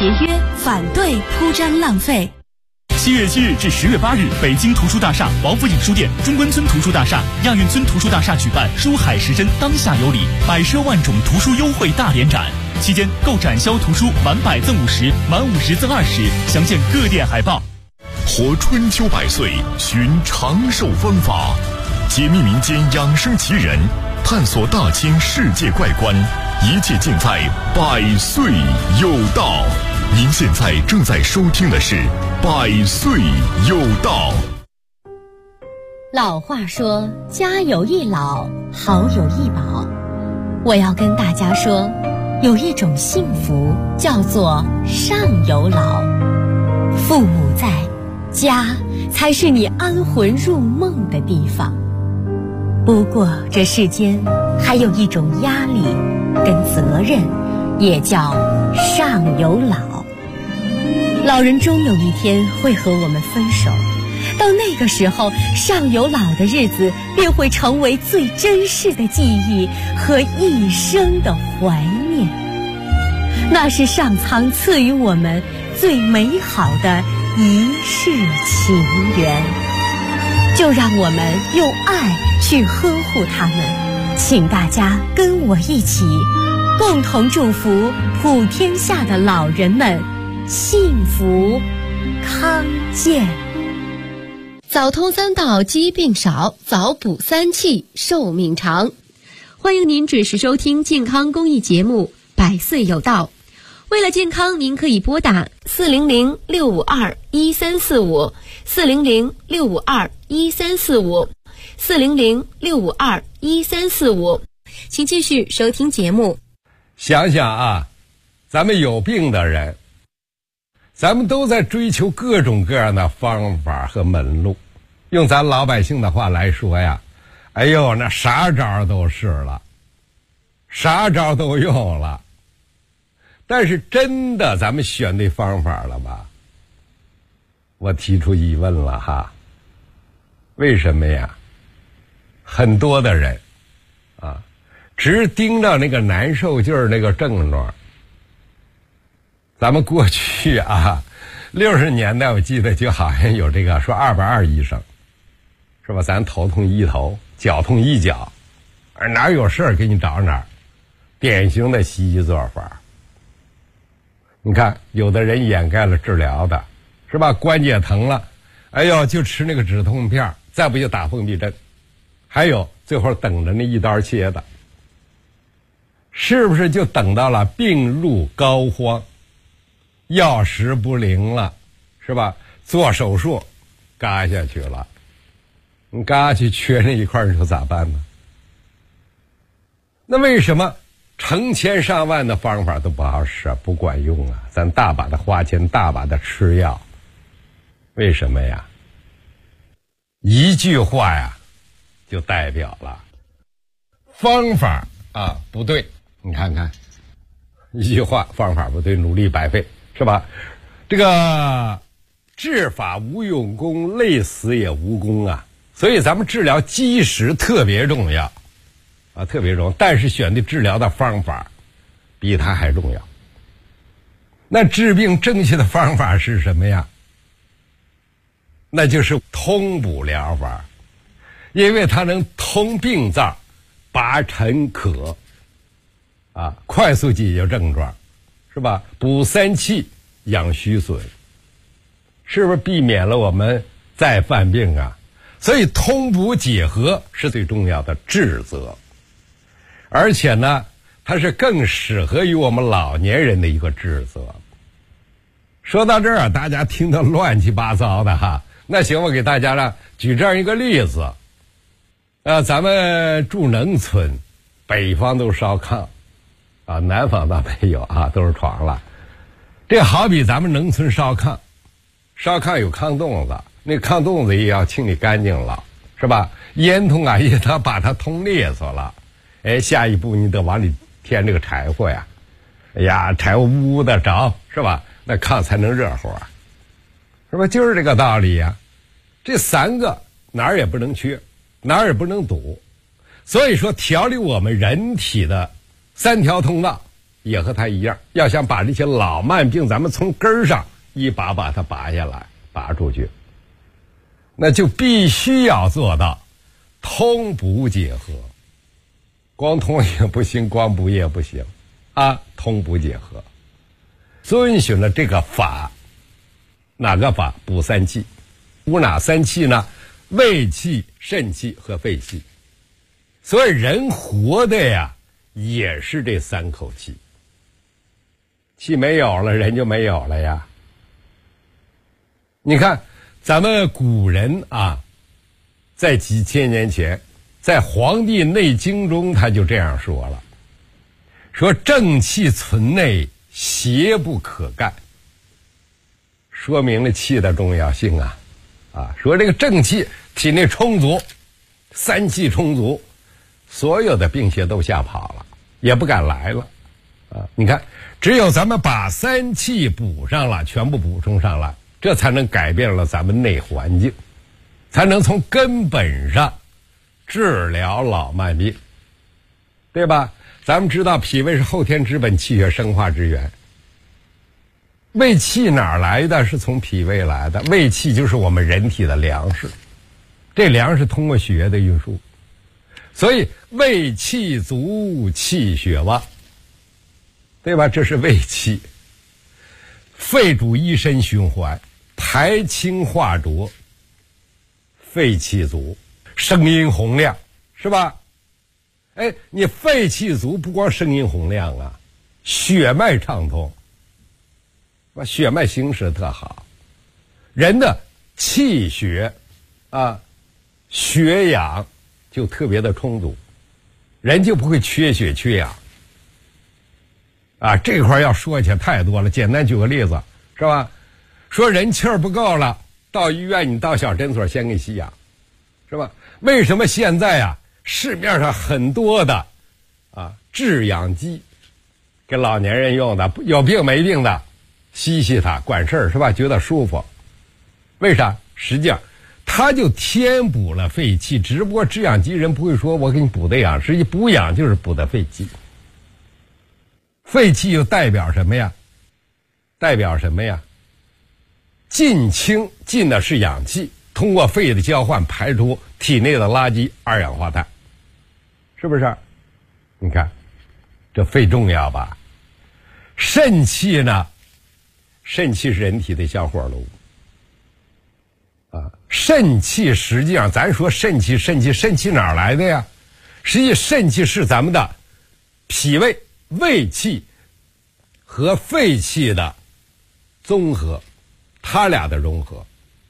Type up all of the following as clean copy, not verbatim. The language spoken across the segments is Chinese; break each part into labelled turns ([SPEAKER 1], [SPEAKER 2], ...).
[SPEAKER 1] 节约，反对铺张浪费。
[SPEAKER 2] 7月7日至10月8日，北京图书大厦、王府井书店、中关村图书大厦、亚运村图书大厦举办书海时针当下有礼，百奢万种图书优惠大联展。期间购展销图书满100赠50，满50赠20，详见各店海报。
[SPEAKER 3] 活春秋百岁，寻长寿方法，解密民间养生奇人，探索大千世界怪观，一切尽在百岁有道。您现在正在收听的是百岁有道。
[SPEAKER 4] 老话说，家有一老，好有一宝。我要跟大家说，有一种幸福叫做上有老。父母在，家才是你安魂入梦的地方。不过这世间还有一种压力跟责任，也叫上有老。老人终有一天会和我们分手，到那个时候，上有老的日子便会成为最珍视的记忆和一生的怀念。那是上苍赐予我们最美好的一世情缘，就让我们用爱去呵护他们。请大家跟我一起，共同祝福普天下的老人们幸福康健。早通3道，疾病少；早补3气，寿命长。欢迎您准时收听健康公益节目《百岁有道》。为了健康，您可以拨打400-652-1345、400-652-1345、400-652-1345。请继续收听节目。
[SPEAKER 5] 想想啊，咱们有病的人，咱们都在追求各种各样的方法和门路。用咱老百姓的话来说呀，哎呦，那啥招都试了，啥招都用了，但是真的咱们选对方法了吧？我提出疑问了哈。为什么呀？很多的人啊，只盯着那个难受劲儿那个症状。咱们过去啊，60年代我记得就好像有这个说220医生，是吧？咱头痛医头，脚痛医脚，哪有事儿给你找哪儿，典型的西医做法。你看，有的人掩盖了治疗的，是吧？关节疼了，哎呦，就吃那个止痛片，再不就打封闭针，还有最后等着那一刀切的，是不是就等到了病入膏肓，药食不灵了，是吧？做手术嘎下去了，你嘎下去缺那一块，你说咋办呢？那为什么成千上万的方法都不好使啊，不管用啊？咱大把的花钱，大把的吃药，为什么呀？一句话呀就代表了方法啊不对。你看看，一句话，方法不对，努力白费，是吧？这个治法无用功，累死也无功啊。所以咱们治疗基石特别重要啊，特别重要。但是选的治疗的方法比它还重要。那治病正确的方法是什么呀？那就是通补疗法，因为它能通病灶，拔尘渴啊，快速解决症状，是吧？补3气，养虚损，是不是避免了我们再犯病啊？所以通补结合是最重要的治则，而且呢，它是更适合于我们老年人的一个治则。说到这儿，大家听得乱七八糟的哈。那行，我给大家呢举这样一个例子。咱们住农村，北方都烧炕啊，南方倒没有啊，都是床了。这好比咱们农村烧炕，烧炕有炕洞子，那炕洞子也要清理干净了，是吧？烟囱啊也得把它通利索了。哎，下一步你得往里添这个柴火呀。哎呀，柴火呜呜的着，是吧？那炕才能热乎啊，是吧？就是这个道理呀。这3个哪儿也不能缺，哪儿也不能堵。所以说，调理我们人体的3条通道， 也和他一样，要想把这些老慢病咱们从根儿上一把把它拔下来，拔出去，那就必须要做到通补结合。光通也不行，光补也不行啊，通补结合，遵循了这个法。哪个法？补三气。补哪三气呢？胃气、肾气和肺气。所以人活的呀也是这三口气，气没有了人就没有了呀。你看咱们古人啊，在几千年前在《黄帝内经》中他就这样说了，说正气存内，邪不可干，说明了气的重要性啊。说这个正气体内充足，三气充足，所有的病邪都吓跑了，也不敢来了你看只有咱们把三气补上了，全部补充上了，这才能改变了咱们内环境，才能从根本上治疗老慢病，对吧？咱们知道脾胃是后天之本，气血生化之源。胃气哪儿来的？是从脾胃来的。胃气就是我们人体的粮食，这粮食通过血液的运输，所以胃气足，气血旺，对吧？这是胃气。肺主一身循环，排清化浊，肺气足，声音洪亮，是吧？你肺气足，不光声音洪亮啊，血脉畅通，血脉行驶特好，人的气血血氧就特别的充足，人就不会缺血缺氧这块要说起来太多了，简单举个例子，是吧？说人气儿不够了，到医院你到小诊所先给吸氧，是吧？为什么现在市面上很多的制氧机给老年人用的，有病没病的吸吸它管事儿，是吧？觉得舒服。为啥？实际上它就填补了肺气，只不过制氧机人不会说我给你补的氧，实际补氧就是补的肺气。肺气又代表什么呀？进清，进的是氧气，通过肺的交换排出体内的垃圾二氧化碳，是不是？你看这肺重要吧？肾气呢？肾气是人体的小火炉肾气实际上咱说肾气哪儿来的呀？实际肾气是咱们的脾胃、胃气和肺气的综合，它俩的融合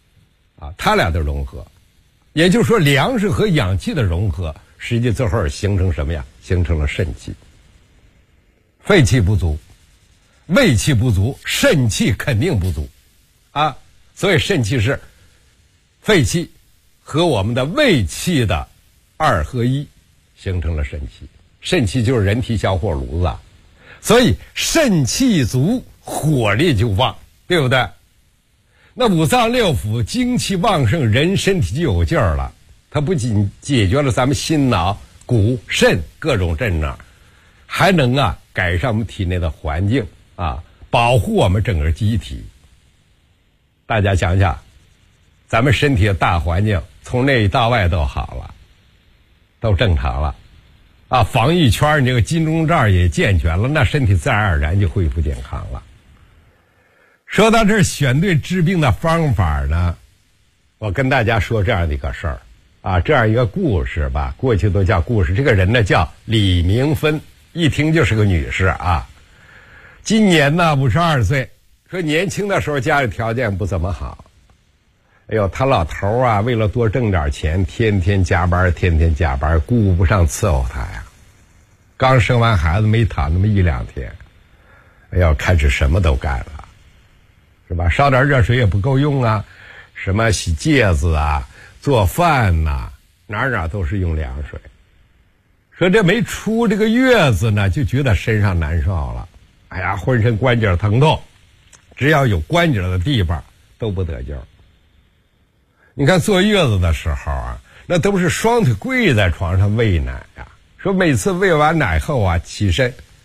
[SPEAKER 5] 也就是说粮食和氧气的融合，实际最后形成什么呀？形成了肾气。肺气不足，胃气不足，肾气肯定不足所以肾气是肺气和我们的胃气的二合一，形成了肾气。肾气就是人体小火炉子所以肾气足，火力就旺，对不对？那五脏六腑精气旺盛，人身体就有劲儿了。它不仅解决了咱们心脑骨肾各种症状，还能改善我们体内的环境保护我们整个机体。大家想想，咱们身体的大环境从内到外都好了，都正常了防疫圈你这个金钟罩也健全了，那身体自然而然就恢复健康了。说到这儿，选对治病的方法呢，我跟大家说这样的一个事儿这样一个故事吧，过去都叫故事。这个人呢叫李明芬，一听就是个女士今年呢52岁，说年轻的时候家里条件不怎么好，他老头为了多挣点钱，天天加班，顾不上伺候他呀。刚生完孩子没躺那么一两天，开始什么都干了，是吧？烧点热水也不够用什么洗戒子做饭哪都是用凉水。说这没出这个月子呢，就觉得身上难受了，浑身关节疼痛，只要有关节的地方都不得劲儿。你看坐月子的时候那都是双腿跪在床上喂奶说每次喂完奶后起身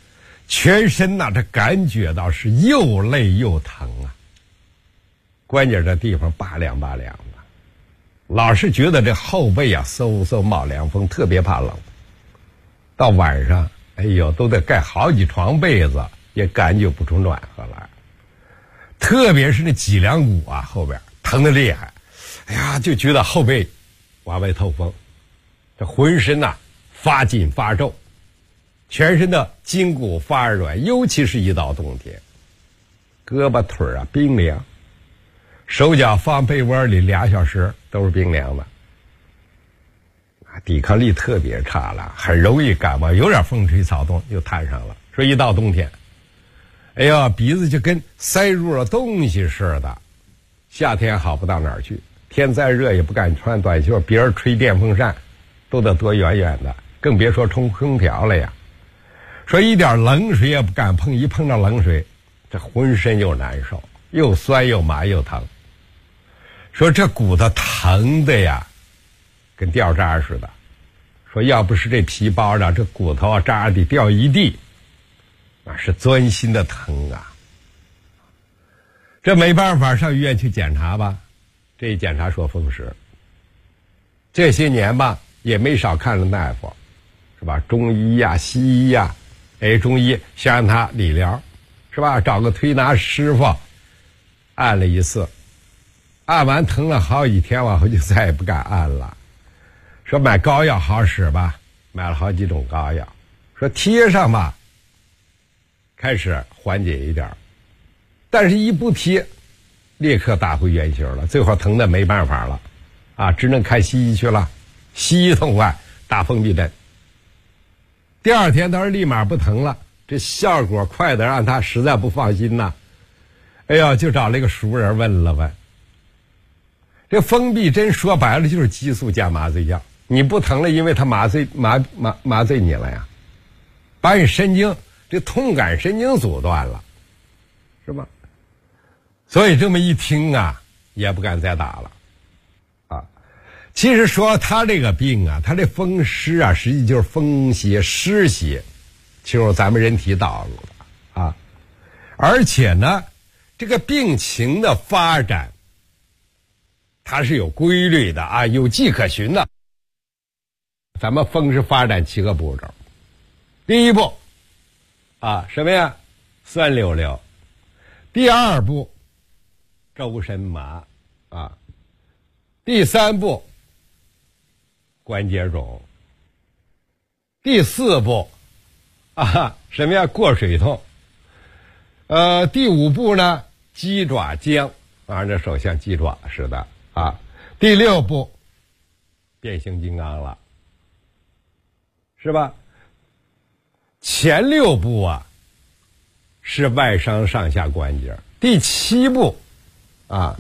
[SPEAKER 5] 全身呐，这感觉到是又累又疼啊，关节这地方拔凉拔凉的，老是觉得这后背啊嗖嗖冒凉风，特别怕冷。到晚上，哎呦，都得盖好几床被子，也感觉不出暖和来。特别是那脊梁骨啊后边疼得厉害，哎呀，就觉得后背往外透风，这浑身呐发紧发皱，全身的筋骨发软，尤其是一到冬天，胳膊腿啊冰凉，手脚放被窝里2小时都是冰凉的，抵抗力特别差了，很容易感冒，有点风吹草动就摊上了。说一到冬天，哎呀，鼻子就跟塞入了东西似的，夏天好不到哪儿去，天再热也不敢穿短袖，别人吹电风扇都得躲远远的，更别说冲空调了呀。说一点冷水也不敢碰，一碰到冷水这浑身又难受，又酸又麻又疼。说这骨头疼的呀跟掉渣似的，说要不是这皮包着，这骨头啊渣得掉一地，那是钻心的疼啊。这没办法，上医院去检查吧，这一检查说风湿。这些年吧也没少看了大夫，是吧？中医呀西医呀，中医先让他理疗，是吧？找个推拿师傅按了一次，按完疼了好几天，往后就再也不敢按了。说买膏药好使吧，买了好几种膏药，说贴上吧开始缓解一点，但是一不贴立刻打回原形了，最后疼的没办法了啊，只能看西医去了。西医痛快，打封闭针。第二天他说立马不疼了，这效果快的让他实在不放心呐。哎呀，就找了一个熟人问了问，这封闭针说白了就是激素加麻醉药，你不疼了，因为它麻醉你了呀，把你神经这痛感神经阻断了，是吧？所以这么一听啊，也不敢再打了啊。其实说他这个病啊，他这风湿啊，实际就是风邪湿邪侵入咱们人体道路的啊。而且呢，这个病情的发展它是有规律的啊，有迹可循的。咱们风湿发展7个步骤。第一步啊，什么呀？酸溜溜。第二步，周身麻啊。第三步，关节肿。第四步啊，什么呀？过水痛。第五步呢，鸡爪僵啊，这手像鸡爪似的啊。第六步，变形金刚了，是吧？前6步啊是外伤上下关节，第7步啊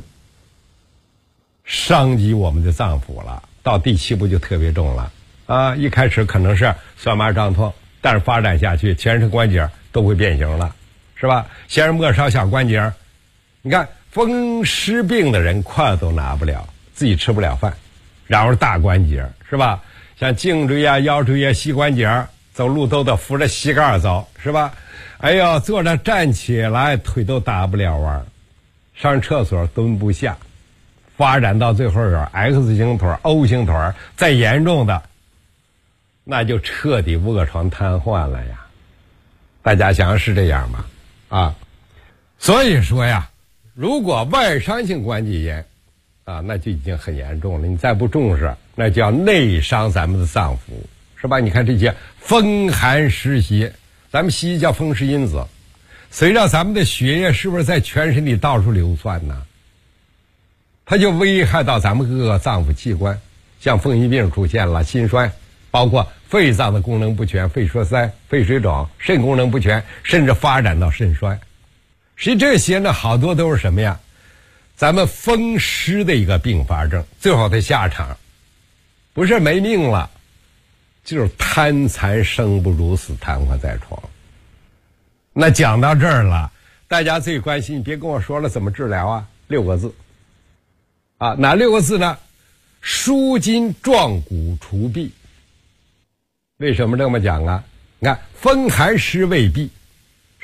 [SPEAKER 5] 伤及我们的脏腑了，到第7步就特别重了啊！一开始可能是酸麻胀痛，但是发展下去，全身关节都会变形了，是吧？先是末梢小关节，你看风湿病的人筷子都拿不了，自己吃不了饭，然后是大关节，是吧？像颈椎啊、腰椎啊、膝关节，走路都得扶着膝盖走，是吧？哎呦，坐着站起来腿都打不了弯，上厕所蹲不下，发展到最后有 X 型腿、O 型腿，再严重的那就彻底卧床瘫痪了呀。大家想想是这样吗？啊，所以说呀，如果外伤性关节炎啊，那就已经很严重了，你再不重视，那叫内伤咱们的脏腑，是吧？你看这些风寒湿邪，咱们西医叫风湿因子，随着咱们的血液是不是在全身里到处流窜呢？它就危害到咱们各个脏腑器官，像风湿病出现了，心衰，包括肺脏的功能不全，肺栓塞、肺水肿，肾功能不全，甚至发展到肾衰。实际这些呢，好多都是什么呀？咱们风湿的一个并发症，最后的下场不是没命了，就是瘫残生不如死，瘫痪在床。那讲到这儿了，大家最关心，别跟我说了怎么治疗啊，6个字啊，哪6个字呢？舒筋壮骨除痹。为什么这么讲啊？你看风寒湿未痹，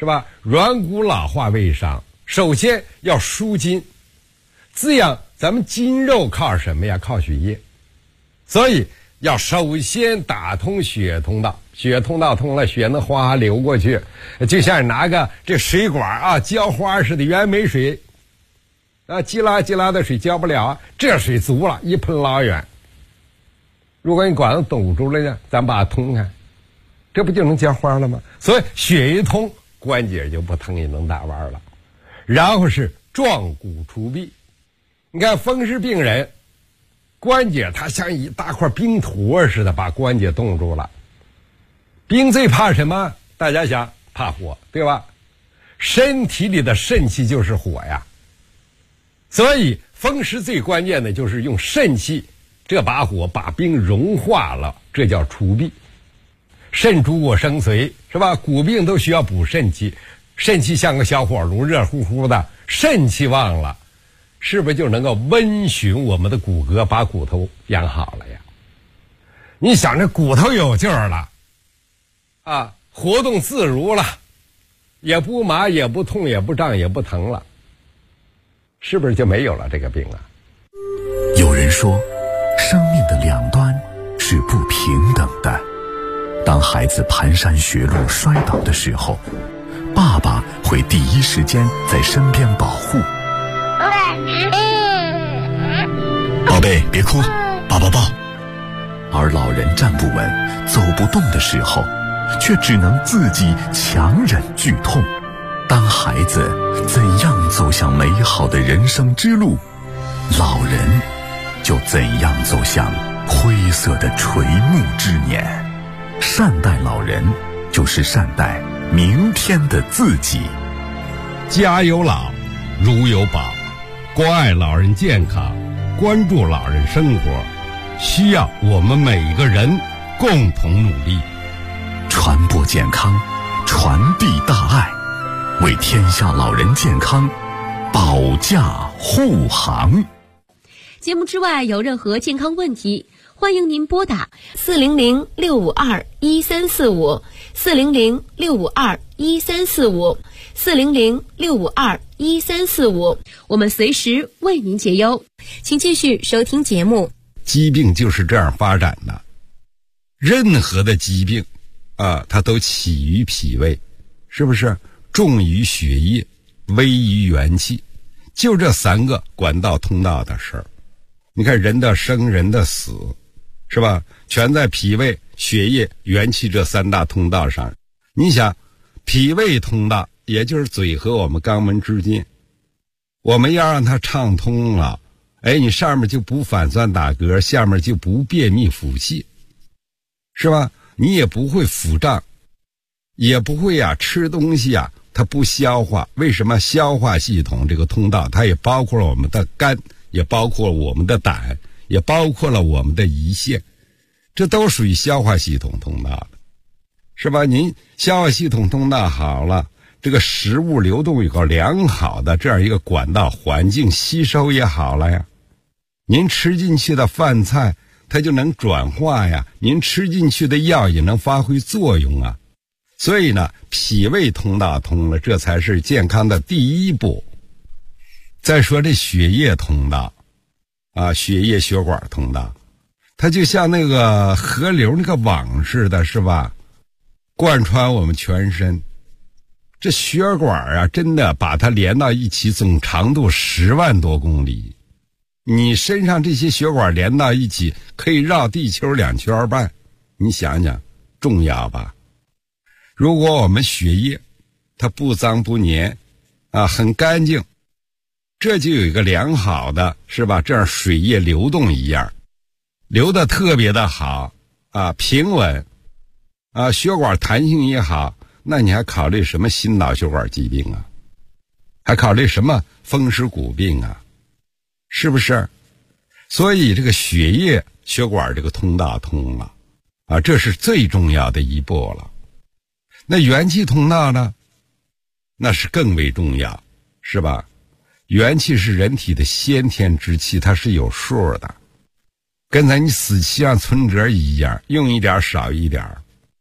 [SPEAKER 5] 是吧？软骨老化为上，首先要舒筋，滋养咱们筋肉靠什么呀？靠血液，所以要首先打通血通道，血通道通了，血能哗流过去，就像拿个这水管啊浇花似的，原没水啊，叽啦叽啦的水浇不了啊，这水足了，一喷老远。如果你管子堵住了呢，咱把它通开，这不就能浇花了吗？所以血一通，关节就不疼，也能打弯了。然后是壮骨除痹，你看风湿病人关节它像一大块冰坨似的，把关节冻住了。冰最怕什么？大家想，怕火，对吧？身体里的肾气就是火呀，所以风湿最关键的就是用肾气这把火把冰融化了，这叫除痹。肾主我生髓，是吧？骨病都需要补肾气，肾气像个小火炉，热乎乎的，肾气旺了，是不是就能够温煦我们的骨骼，把骨头养好了呀？你想这骨头有劲儿了啊，活动自如了，也不麻也不痛也不胀也不疼了，是不是就没有了这个病啊？
[SPEAKER 6] 有人说，生命的两端是不平等的。当孩子蹒跚学路摔倒的时候，爸爸会第一时间在身边保护。宝贝，别哭，抱抱抱。而老人站不稳、走不动的时候，却只能自己强忍剧痛。当孩子怎样走向美好的人生之路，老人就怎样走向灰色的垂暮之年。善待老人，就是善待明天的自己。
[SPEAKER 5] 家有老，如有宝，关爱老人健康，关注老人生活，需要我们每一个人共同努力，
[SPEAKER 6] 传播健康，传递大爱，为天下老人健康保驾护航。
[SPEAKER 4] 节目之外有任何健康问题，欢迎您拨打400-652-1345 400-652-1345 400-652-1345，我们随时为您解忧。请继续收听节目。
[SPEAKER 5] 疾病就是这样发展的，任何的疾病啊，它都起于脾胃，是不是？重于血液，危于元气，就这三个管道通道的事儿。你看人的生，人的死，是吧？全在脾胃、血液、元气这三大通道上。你想，脾胃通道，也就是嘴和我们肛门之间，我们要让它畅通了，哎，你上面就不反酸打嗝，下面就不便秘腹泻，是吧？你也不会腹胀，也不会吃东西它不消化。为什么？消化系统这个通道，它也包括了我们的肝，也包括了我们的胆，也包括了我们的胰腺，这都属于消化系统通道的，是吧？您消化系统通道好了，这个食物流动有个良好的这样一个管道环境，吸收也好了呀。您吃进去的饭菜它就能转化呀，您吃进去的药也能发挥作用啊。所以呢，脾胃通道通了，这才是健康的第一步。再说这血液通道血液血管通道，它就像那个河流那个网似的，是吧？贯穿我们全身。这血管真的把它连到一起，总长度10万多公里。你身上这些血管连到一起，可以绕地球2圈半，你想想，重要吧？如果我们血液它不脏不黏很干净，这就有一个良好的，是吧？这样水液流动一样，流得特别的好平稳血管弹性也好，那你还考虑什么心脑血管疾病还考虑什么风湿骨病是不是？所以这个血液血管这个通道通了这是最重要的一步了。那元气通道呢？那是更为重要，是吧？元气是人体的先天之气，它是有数的，跟咱你死期存折一样，用一点少一点。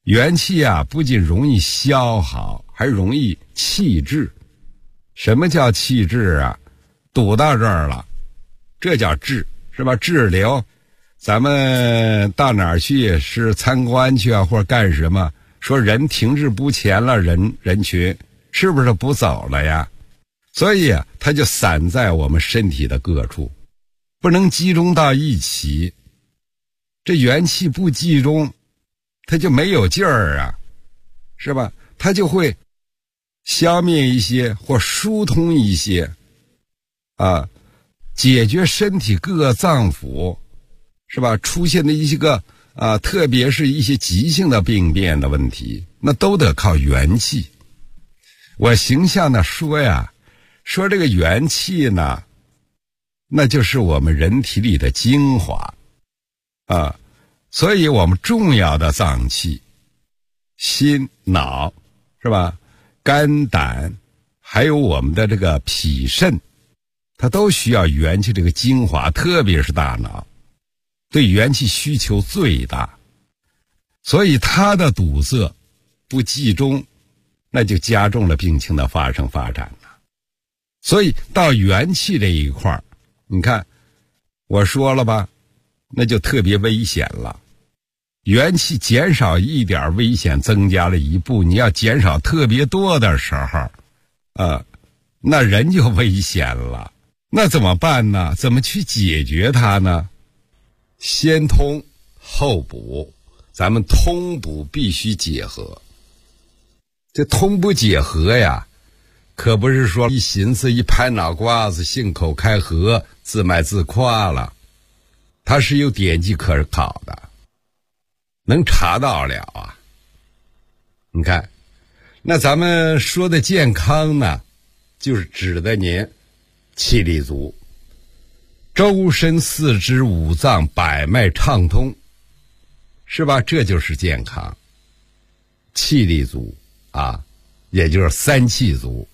[SPEAKER 5] 元气啊，不仅容易消耗，还容易气滞。什么叫气滞啊？堵到这儿了，这叫滞，是吧？滞留。咱们到哪儿去，是参观去啊，或者干什么？说人停滞不前了，人群是不是不走了呀？所以啊，它就散在我们身体的各处，不能集中到一起。这元气不集中，它就没有劲儿啊，是吧？它就会消灭一些或疏通一些啊，解决身体各个脏腑，是吧？出现的一些个特别是一些急性的病变的问题，那都得靠元气。我形象的说呀，说这个元气呢，那就是我们人体里的精华啊。所以我们重要的脏器，心、脑，是吧？肝、胆，还有我们的这个脾、肾，它都需要元气这个精华，特别是大脑，对元气需求最大。所以它的堵塞不集中，那就加重了病情的发生发展了。所以到元气这一块儿，你看我说了吧，那就特别危险了。元气减少一点，危险增加了一步。你要减少特别多的时候，那人就危险了。那怎么办呢？怎么去解决它呢？先通后补，咱们通补必须结合。这通不结合呀，可不是说一寻思一拍脑瓜子，信口开河，自卖自夸了。它是有典籍可考的，能查到了啊。你看，那咱们说的健康呢，就是指的您气力足，周身四肢五脏百脉畅通，是吧？这就是健康。气力足啊，也就是三气足。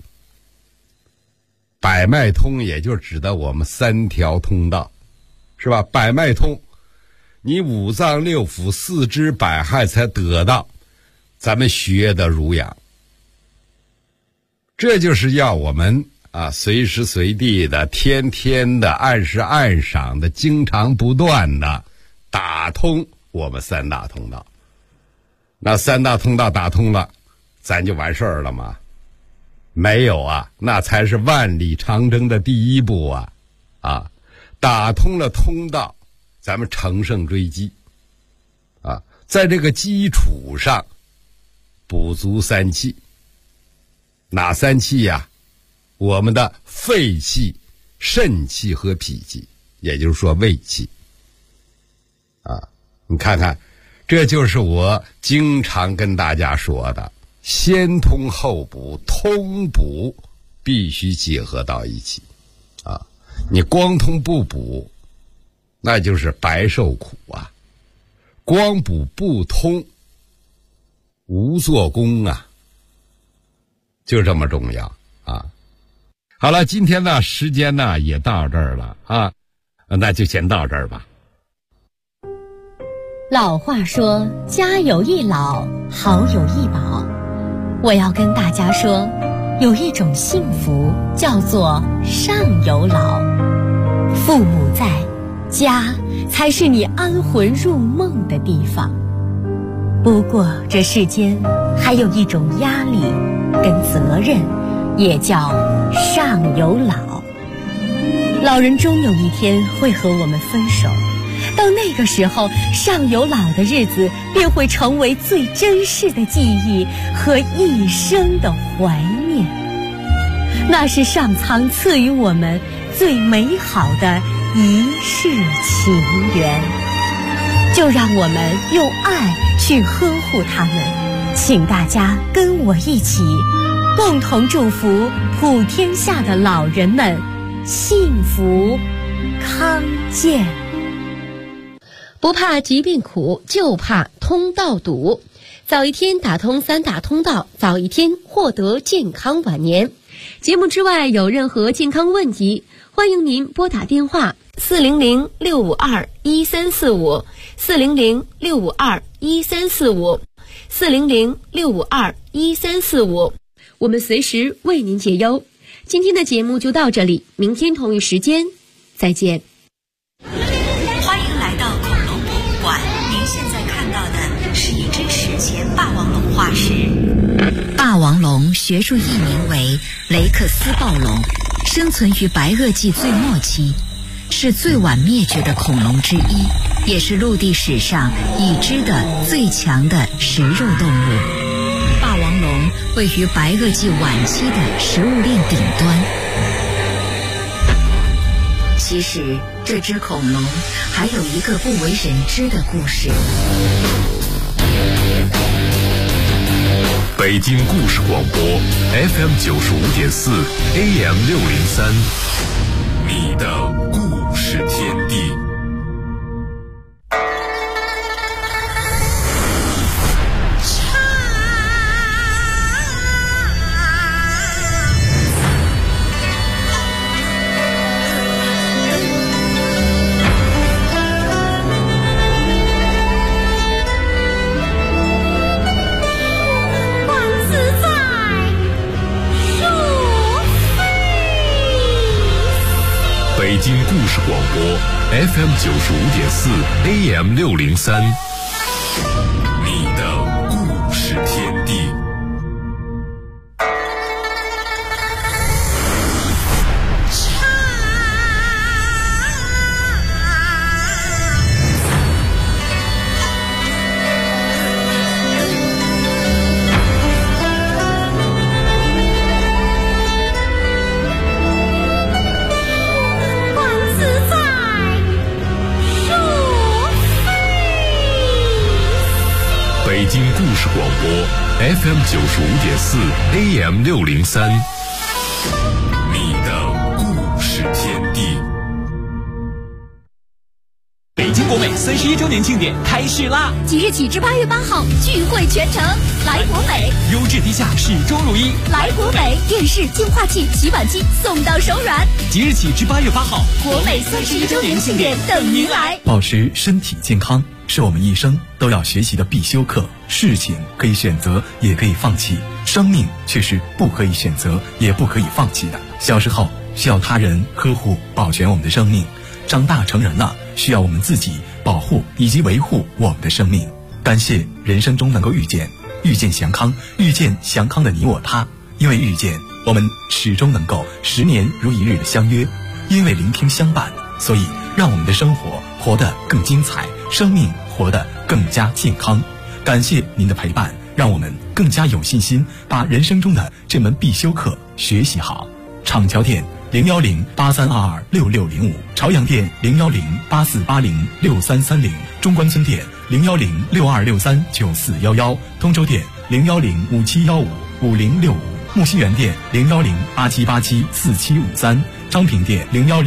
[SPEAKER 5] 百脉通也就指的我们三条通道，是吧？百脉通，你五脏六腑四肢百骸才得到咱们血的濡养。这就是要我们随时随地的、天天的、按时按赏的、经常不断的打通我们三大通道。那三大通道打通了，咱就完事儿了吗？没有啊，那才是万里长征的第一步啊！打通了通道，咱们乘胜追击啊！在这个基础上补足三气。哪三气呀？我们的肺气、肾气和脾气，也就是说胃气啊！你看看，这就是我经常跟大家说的，先通后补，通补必须结合到一起啊！你光通不补，那就是白受苦啊！光补不通，无做功啊！就这么重要啊！好了，今天呢，时间呢也到这儿了啊，那就先到这儿吧。
[SPEAKER 4] 老话说，家有一老，好有一宝。我要跟大家说，有一种幸福叫做上有老。父母在，家才是你安魂入梦的地方。不过这世间还有一种压力跟责任，也叫上有老。老人终有一天会和我们分手，到那个时候，上有老的日子便会成为最珍视的记忆和一生的怀念。那是上苍赐予我们最美好的一世情缘，就让我们用爱去呵护他们。请大家跟我一起，共同祝福普天下的老人们幸福康健。
[SPEAKER 7] 不怕疾病苦，就怕通道堵。早一天打通三大通道，早一天获得健康晚年。节目之外有任何健康问题，欢迎您拨打电话400-652-1345，400-652-1345。 400-652-1345，我们随时为您解忧。今天的节目就到这里，明天同一时间再见。
[SPEAKER 1] 欢迎来到恐龙博物馆，您现在看到的是一只史前霸王龙化石。霸王龙学术译名为雷克斯暴龙，生存于白垩纪最末期，是最晚灭绝的恐龙之一，也是陆地史上已知的最强的食肉动物。霸王龙位于白垩纪晚期的食物链顶端。其实这只恐龙还有一个不为人知的故事。
[SPEAKER 3] 北京故事广播 FM 95.4 AM 603，你的故事天地。北京故事广播 FM 95.4 AM 603，你的故事天地。北京故事广播 FM 95.4 AM 603，你的故事天地。
[SPEAKER 2] 北京国美31周年庆典开始啦！
[SPEAKER 1] 即日起至8月8号，聚会全城，来国美，
[SPEAKER 2] 优质低价，始终如一。
[SPEAKER 1] 来国美，电视、净化器、洗碗机送到手软。
[SPEAKER 2] 即日起至8月8号，
[SPEAKER 1] 国美31周年庆典等您来。
[SPEAKER 6] 保持身体健康是我们一生都要学习的必修课。事情可以选择，也可以放弃，生命却是不可以选择，也不可以放弃的。小时候需要他人呵护保全我们的生命，长大成人了，需要我们自己保护以及维护我们的生命。感谢人生中能够遇见祥康，遇见祥康的你我他。因为遇见，我们始终能够10年如一日的相约；因为聆听相伴，所以让我们的生活活得更精彩，生命活得更加健康。感谢您的陪伴，让我们更加有信心把人生中的这门必修课学习好。厂桥店010-8322-6605，朝阳店010-8480-6330，中关村店010-6263-9411，通州店010-5715-5065，木樨园店010-8787-4753，昌平店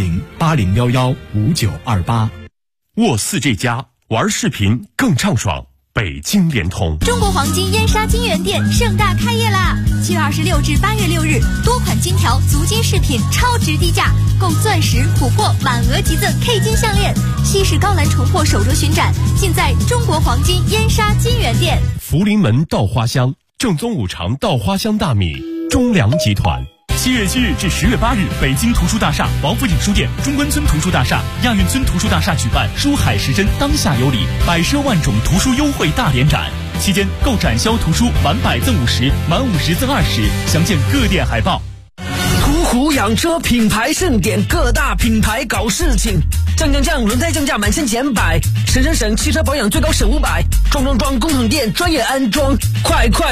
[SPEAKER 6] 010-8011-5928。
[SPEAKER 3] 沃4这家玩视频更畅爽。北京联通
[SPEAKER 1] 中国黄金燕莎金源店盛大开业啦！7月26至8月6日，多款金条、足金饰品超值低价，购钻石、琥珀满额即赠 K 金项链，西式高栏重珀手镯巡展，尽在中国黄金燕莎金源店。
[SPEAKER 3] 福临门稻花香，正宗五常稻花香大米，中粮集团。
[SPEAKER 2] 7月7日至10月8日，北京图书大厦、王府井书店、中关村图书大厦、亚运村图书大厦举办书海时针当下有礼，百奢万种图书优惠大联展。期间购展销图书满100赠50，满50赠20，详见各店海报。
[SPEAKER 8] 途虎养车品牌盛典，各大品牌搞事情，降，轮胎降价满1000减100，省，汽车保养最高省500，装，工厂店专业安装，快